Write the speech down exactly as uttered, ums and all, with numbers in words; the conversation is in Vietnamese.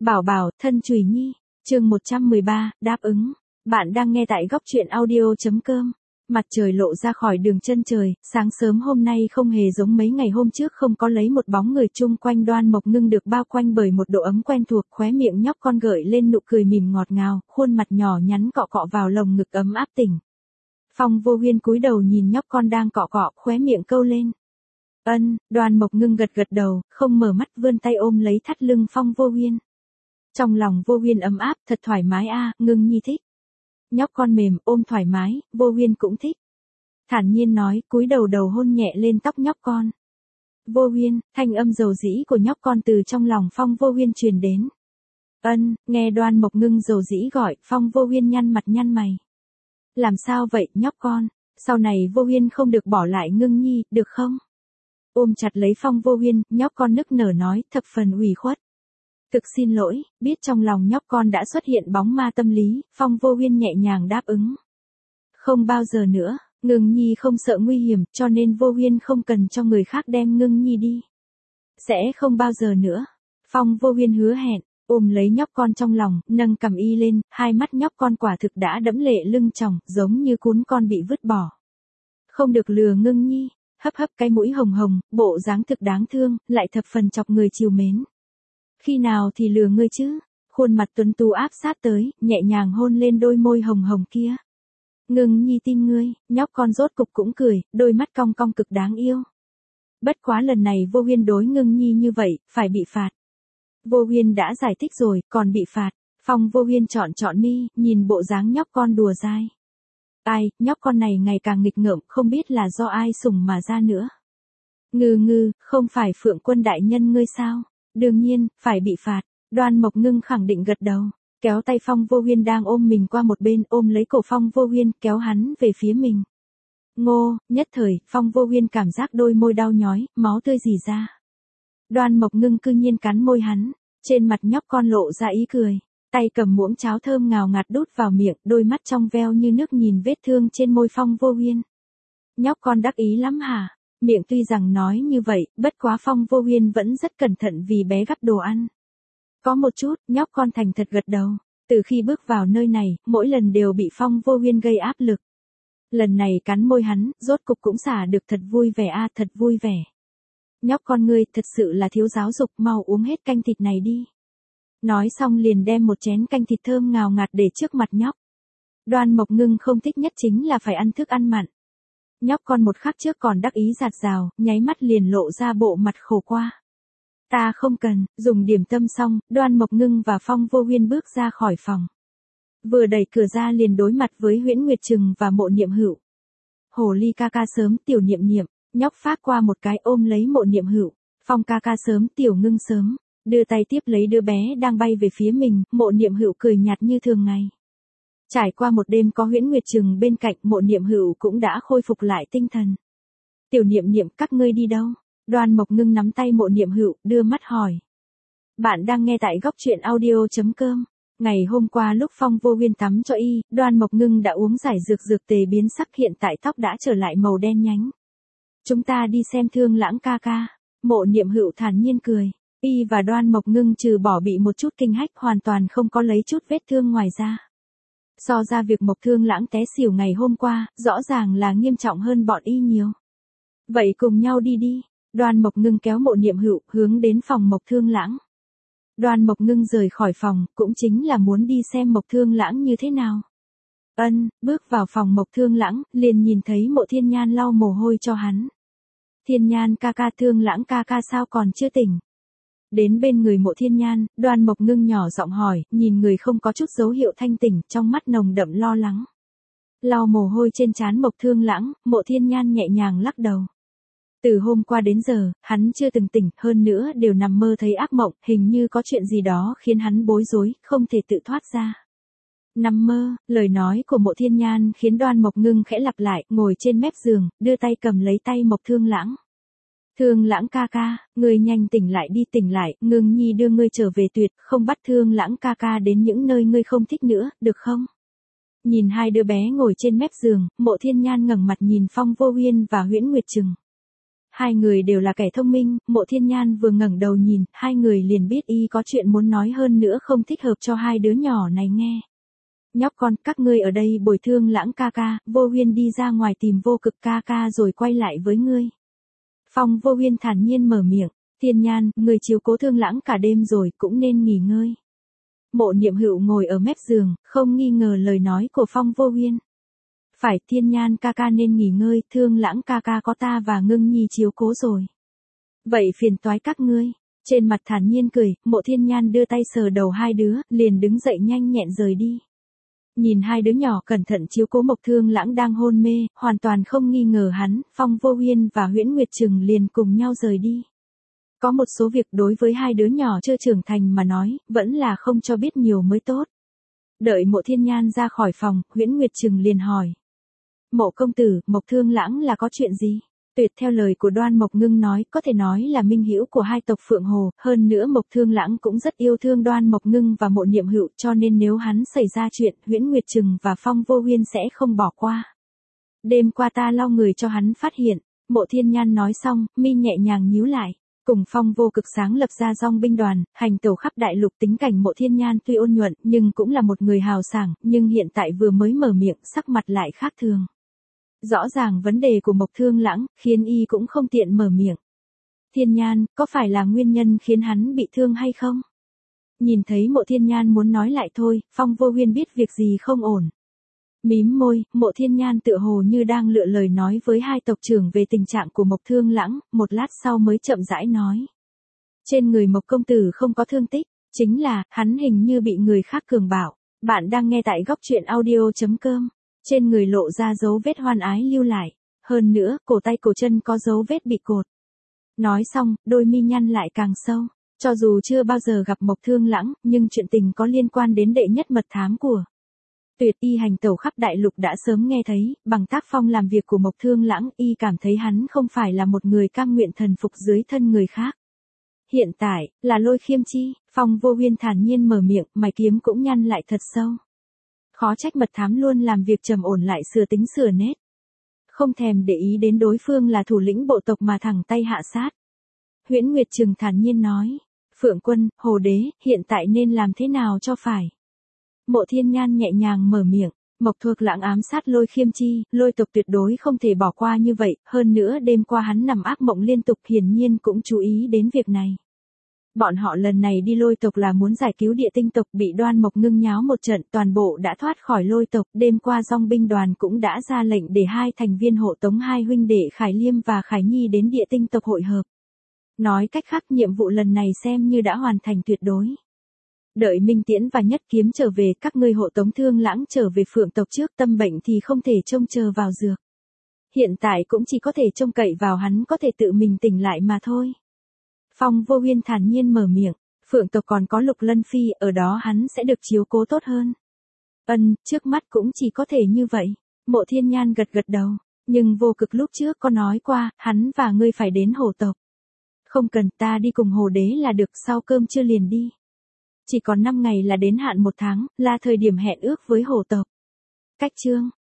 Bảo bảo, thân chùy nhi. Chương một trăm mười ba, đáp ứng. Bạn đang nghe tại góc truyện audio chấm com. Mặt trời lộ ra khỏi đường chân trời, sáng sớm hôm nay không hề giống mấy ngày hôm trước, không có lấy một bóng người. Chung quanh Đoan Mộc Ngưng được bao quanh bởi một độ ấm quen thuộc, khóe miệng nhóc con gợi lên nụ cười mỉm ngọt ngào, khuôn mặt nhỏ nhắn cọ cọ vào lồng ngực ấm áp tỉnh. Phong Vô Huyên cúi đầu nhìn nhóc con đang cọ cọ, khóe miệng câu lên. Ân, Đoan Mộc Ngưng gật gật đầu, không mở mắt, vươn tay ôm lấy thắt lưng Phong Vô Huyên. Trong lòng Vô Huyên ấm áp, thật thoải mái a, à, Ngưng nhi thích. Nhóc con mềm, ôm thoải mái, Vô Huyên cũng thích. Thản nhiên nói, cúi đầu đầu hôn nhẹ lên tóc nhóc con. Vô Huyên, thanh âm dầu dĩ của nhóc con từ trong lòng Phong Vô Huyên truyền đến. Ân, nghe Đoan Mộc Ngưng dầu dĩ gọi, Phong Vô Huyên nhăn mặt nhăn mày. Làm sao vậy, nhóc con? Sau này Vô Huyên không được bỏ lại Ngưng nhi, được không? Ôm chặt lấy Phong Vô Huyên, nhóc con nức nở nói, thập phần ủy khuất. Thực xin lỗi, biết trong lòng nhóc con đã xuất hiện bóng ma tâm lý, Phong Vô Huyên nhẹ nhàng đáp ứng. Không bao giờ nữa, Ngưng nhi không sợ nguy hiểm, cho nên Vô Huyên không cần cho người khác đem Ngưng nhi đi. Sẽ không bao giờ nữa. Phong Vô Huyên hứa hẹn, ôm lấy nhóc con trong lòng, nâng cằm y lên, hai mắt nhóc con quả thực đã đẫm lệ lưng tròng, giống như cún con bị vứt bỏ. Không được lừa Ngưng nhi. Hấp hấp cái mũi hồng hồng, bộ dáng thực đáng thương, lại thập phần chọc người chiều mến. Khi nào thì lừa ngươi chứ? Khuôn mặt tuấn tú áp sát tới, nhẹ nhàng hôn lên đôi môi hồng hồng kia. Ngưng nhi tin ngươi, nhóc con rốt cục cũng cười, đôi mắt cong cong cực đáng yêu. Bất quá lần này Vô Huyên đối Ngưng nhi như vậy, phải bị phạt. Vô Huyên đã giải thích rồi, còn bị phạt. Phong Vô Huyên chọn chọn mi, nhìn bộ dáng nhóc con đùa dai. Ai, nhóc con này ngày càng nghịch ngợm, không biết là do ai sủng mà ra nữa. Ngư ngư, không phải Phượng Quân đại nhân ngươi sao? Đương nhiên, phải bị phạt. Đoan Mộc Ngưng khẳng định gật đầu, kéo tay Phong Vô Huyên đang ôm mình qua một bên, ôm lấy cổ Phong Vô Huyên, kéo hắn về phía mình. Ngô, nhất thời, Phong Vô Huyên cảm giác đôi môi đau nhói, máu tươi rỉ ra. Đoan Mộc Ngưng cư nhiên cắn môi hắn, trên mặt nhóc con lộ ra ý cười. Tay cầm muỗng cháo thơm ngào ngạt đút vào miệng, đôi mắt trong veo như nước nhìn vết thương trên môi Phong Vô Huyên. Nhóc con đắc ý lắm hả? Miệng tuy rằng nói như vậy, bất quá Phong Vô Huyên vẫn rất cẩn thận vì bé gắp đồ ăn. Có một chút, nhóc con thành thật gật đầu. Từ khi bước vào nơi này, mỗi lần đều bị Phong Vô Huyên gây áp lực. Lần này cắn môi hắn, rốt cục cũng xả được, thật vui vẻ a, à, thật vui vẻ. Nhóc con ngươi, thật sự là thiếu giáo dục, mau uống hết canh thịt này đi. Nói xong liền đem một chén canh thịt thơm ngào ngạt để trước mặt nhóc. Đoan Mộc Ngưng không thích nhất chính là phải ăn thức ăn mặn. Nhóc con một khắc trước còn đắc ý rạt rào, nháy mắt liền lộ ra bộ mặt khổ qua. Ta không cần, dùng điểm tâm xong, Đoan Mộc Ngưng và Phong Vô Huyên bước ra khỏi phòng. Vừa đẩy cửa ra liền đối mặt với Huyễn Nguyệt Trừng và Mộ Niệm Hữu. Hồ ly ca ca sớm, tiểu niệm niệm, nhóc phát qua một cái ôm lấy Mộ Niệm Hữu. Phong ca ca sớm, tiểu Ngưng sớm. Đưa tay tiếp lấy đứa bé đang bay về phía mình, Mộ Niệm Hữu cười nhạt như thường ngày. Trải qua một đêm có Huyễn Nguyệt Trừng bên cạnh, Mộ Niệm Hữu cũng đã khôi phục lại tinh thần. Tiểu Niệm Niệm, các ngươi đi đâu? Đoan Mộc Ngưng nắm tay Mộ Niệm Hữu, đưa mắt hỏi. Bạn đang nghe tại góc truyện audio chấm com. Ngày hôm qua lúc Phong Vô Huyên tắm cho y, Đoan Mộc Ngưng đã uống giải dược dược tề biến sắc, hiện tại tóc đã trở lại màu đen nhánh. Chúng ta đi xem Thương Lãng ca ca. Mộ Niệm Hữu thản nhiên cười. Y và Đoan Mộc Ngưng trừ bỏ bị một chút kinh hách, hoàn toàn không có lấy chút vết thương ngoài ra. So ra việc Mộc Thương Lãng té xỉu ngày hôm qua, rõ ràng là nghiêm trọng hơn bọn y nhiều. Vậy cùng nhau đi đi. Đoan Mộc Ngưng kéo Mộ Niệm Hữu hướng đến phòng Mộc Thương Lãng. Đoan Mộc Ngưng rời khỏi phòng, cũng chính là muốn đi xem Mộc Thương Lãng như thế nào. Ân, bước vào phòng Mộc Thương Lãng, liền nhìn thấy Mộ Thiên Nhan lau mồ hôi cho hắn. Thiên Nhan ca ca, Thương Lãng ca ca sao còn chưa tỉnh? Đến bên người Mộ Thiên Nhan, Đoan Mộc Ngưng nhỏ giọng hỏi, nhìn người không có chút dấu hiệu thanh tỉnh, trong mắt nồng đậm lo lắng. Lau mồ hôi trên trán Mộc Thương Lãng, Mộ Thiên Nhan nhẹ nhàng lắc đầu. Từ hôm qua đến giờ, hắn chưa từng tỉnh, hơn nữa đều nằm mơ thấy ác mộng, hình như có chuyện gì đó khiến hắn bối rối, không thể tự thoát ra. Nằm mơ, lời nói của Mộ Thiên Nhan khiến Đoan Mộc Ngưng khẽ lặp lại, ngồi trên mép giường, đưa tay cầm lấy tay Mộc Thương Lãng. Thương Lãng ca ca, ngươi nhanh tỉnh lại đi, tỉnh lại, Ngưng nhi đưa ngươi trở về, tuyệt không bắt Thương Lãng ca ca đến những nơi ngươi không thích nữa, được không? Nhìn hai đứa bé ngồi trên mép giường, Mộ Thiên Nhan ngẩng mặt nhìn Phong Vô Huyên và Huyễn Nguyệt Trừng. Hai người đều là kẻ thông minh, Mộ Thiên Nhan vừa ngẩng đầu nhìn, hai người liền biết y có chuyện muốn nói hơn nữa không thích hợp cho hai đứa nhỏ này nghe. Nhóc con, các ngươi ở đây bồi Thương Lãng ca ca, Vô Huyên đi ra ngoài tìm Vô Cực ca ca rồi quay lại với ngươi. Phong Vô Huyên thản nhiên mở miệng, Thiên Nhan, người chiếu cố Thương Lãng cả đêm rồi, cũng nên nghỉ ngơi. Mộ Niệm Hựu ngồi ở mép giường, không nghi ngờ lời nói của Phong Vô Huyên. Phải, Thiên Nhan ca ca nên nghỉ ngơi, Thương Lãng ca ca có ta và Ngưng Nhi chiếu cố rồi. Vậy phiền toái các ngươi. Trên mặt thản nhiên cười, Mộ Thiên Nhan đưa tay sờ đầu hai đứa, liền đứng dậy nhanh nhẹn rời đi. Nhìn hai đứa nhỏ cẩn thận chiếu cố Mộc Thương Lãng đang hôn mê, hoàn toàn không nghi ngờ hắn, Phong Vô Huyên và Huyễn Nguyệt Trừng liền cùng nhau rời đi. Có một số việc đối với hai đứa nhỏ chưa trưởng thành mà nói, vẫn là không cho biết nhiều mới tốt. Đợi Mộ Thiên Nhan ra khỏi phòng, Huyễn Nguyệt Trừng liền hỏi. Mộ công tử, Mộc Thương Lãng là có chuyện gì? Tuyệt theo lời của Đoan Mộc Ngưng nói, có thể nói là minh hữu của hai tộc Phượng Hồ, hơn nữa Mộc Thương Lãng cũng rất yêu thương Đoan Mộc Ngưng và Mộ Niệm Hựu, cho nên nếu hắn xảy ra chuyện, Huyễn Nguyệt Trừng và Phong Vô Huyên sẽ không bỏ qua. Đêm qua ta lau người cho hắn phát hiện, Mộ Thiên Nhan nói xong, mi nhẹ nhàng nhíu lại. Cùng Phong Vô Cực sáng lập ra dong binh đoàn, hành tẩu khắp đại lục. Tính cảnh Mộ Thiên Nhan tuy ôn nhuận, nhưng cũng là một người hào sảng, nhưng hiện tại vừa mới mở miệng, sắc mặt lại khác thường. Rõ ràng vấn đề của Mộc Thương Lãng, khiến y cũng không tiện mở miệng. Thiên Nhan, có phải là nguyên nhân khiến hắn bị thương hay không? Nhìn thấy Mộ Thiên Nhan muốn nói lại thôi, Phong Vô Huyên biết việc gì không ổn. Mím môi, Mộ Thiên Nhan tựa hồ như đang lựa lời nói với hai tộc trưởng về tình trạng của Mộc Thương Lãng, một lát sau mới chậm rãi nói. Trên người Mộc công tử không có thương tích, chính là, hắn hình như bị người khác cường bạo. Bạn đang nghe tại góc truyện audio chấm com. Trên người lộ ra dấu vết hoan ái lưu lại. Hơn nữa, cổ tay cổ chân có dấu vết bị cột. Nói xong, đôi mi nhăn lại càng sâu. Cho dù chưa bao giờ gặp Mộc Thương Lãng, nhưng chuyện tình có liên quan đến đệ nhất mật thám của Tuyệt y hành tẩu khắp đại lục đã sớm nghe thấy, bằng tác phong làm việc của Mộc Thương Lãng, y cảm thấy hắn không phải là một người cam nguyện thần phục dưới thân người khác. Hiện tại, là Lôi Khiêm Chi, Phong Vô Huyên thản nhiên mở miệng, mày kiếm cũng nhăn lại thật sâu. Khó trách mật thám luôn làm việc trầm ổn lại sửa tính sửa nết. Không thèm để ý đến đối phương là thủ lĩnh bộ tộc mà thẳng tay hạ sát. Huyễn Nguyệt Trừng thản nhiên nói, Phượng Quân, Hồ Đế, hiện tại nên làm thế nào cho phải? Mộ Thiên Nhan nhẹ nhàng mở miệng, Mộc Thuộc Lãng ám sát Lôi Khiêm Chi, Lôi tộc tuyệt đối không thể bỏ qua như vậy, hơn nữa đêm qua hắn nằm ác mộng liên tục, hiển nhiên cũng chú ý đến việc này. Bọn họ lần này đi Lôi tộc là muốn giải cứu Địa Tinh tộc, bị Đoan Mộc Ngưng nháo một trận, toàn bộ đã thoát khỏi Lôi tộc, đêm qua dong binh đoàn cũng đã ra lệnh để hai thành viên hộ tống hai huynh đệ Khải Liêm và Khải Nhi đến Địa Tinh tộc hội hợp. Nói cách khác, nhiệm vụ lần này xem như đã hoàn thành tuyệt đối. Đợi Minh Tiễn và Nhất Kiếm trở về, các ngươi hộ tống Thương Lãng trở về Phượng tộc trước, tâm bệnh thì không thể trông chờ vào dược. Hiện tại cũng chỉ có thể trông cậy vào hắn có thể tự mình tỉnh lại mà thôi. Phong Vô Huyên thản nhiên mở miệng, Phượng tộc còn có Lục Lân Phi, ở đó hắn sẽ được chiếu cố tốt hơn. Ân, trước mắt cũng chỉ có thể như vậy. Mộ Thiên Nhan gật gật đầu, nhưng Vô Cực lúc trước có nói qua, hắn và ngươi phải đến Hồ tộc. Không cần, ta đi cùng Hồ Đế là được, sau cơm trưa liền đi. Chỉ còn năm ngày là đến hạn một tháng, là thời điểm hẹn ước với Hồ tộc. Cách chương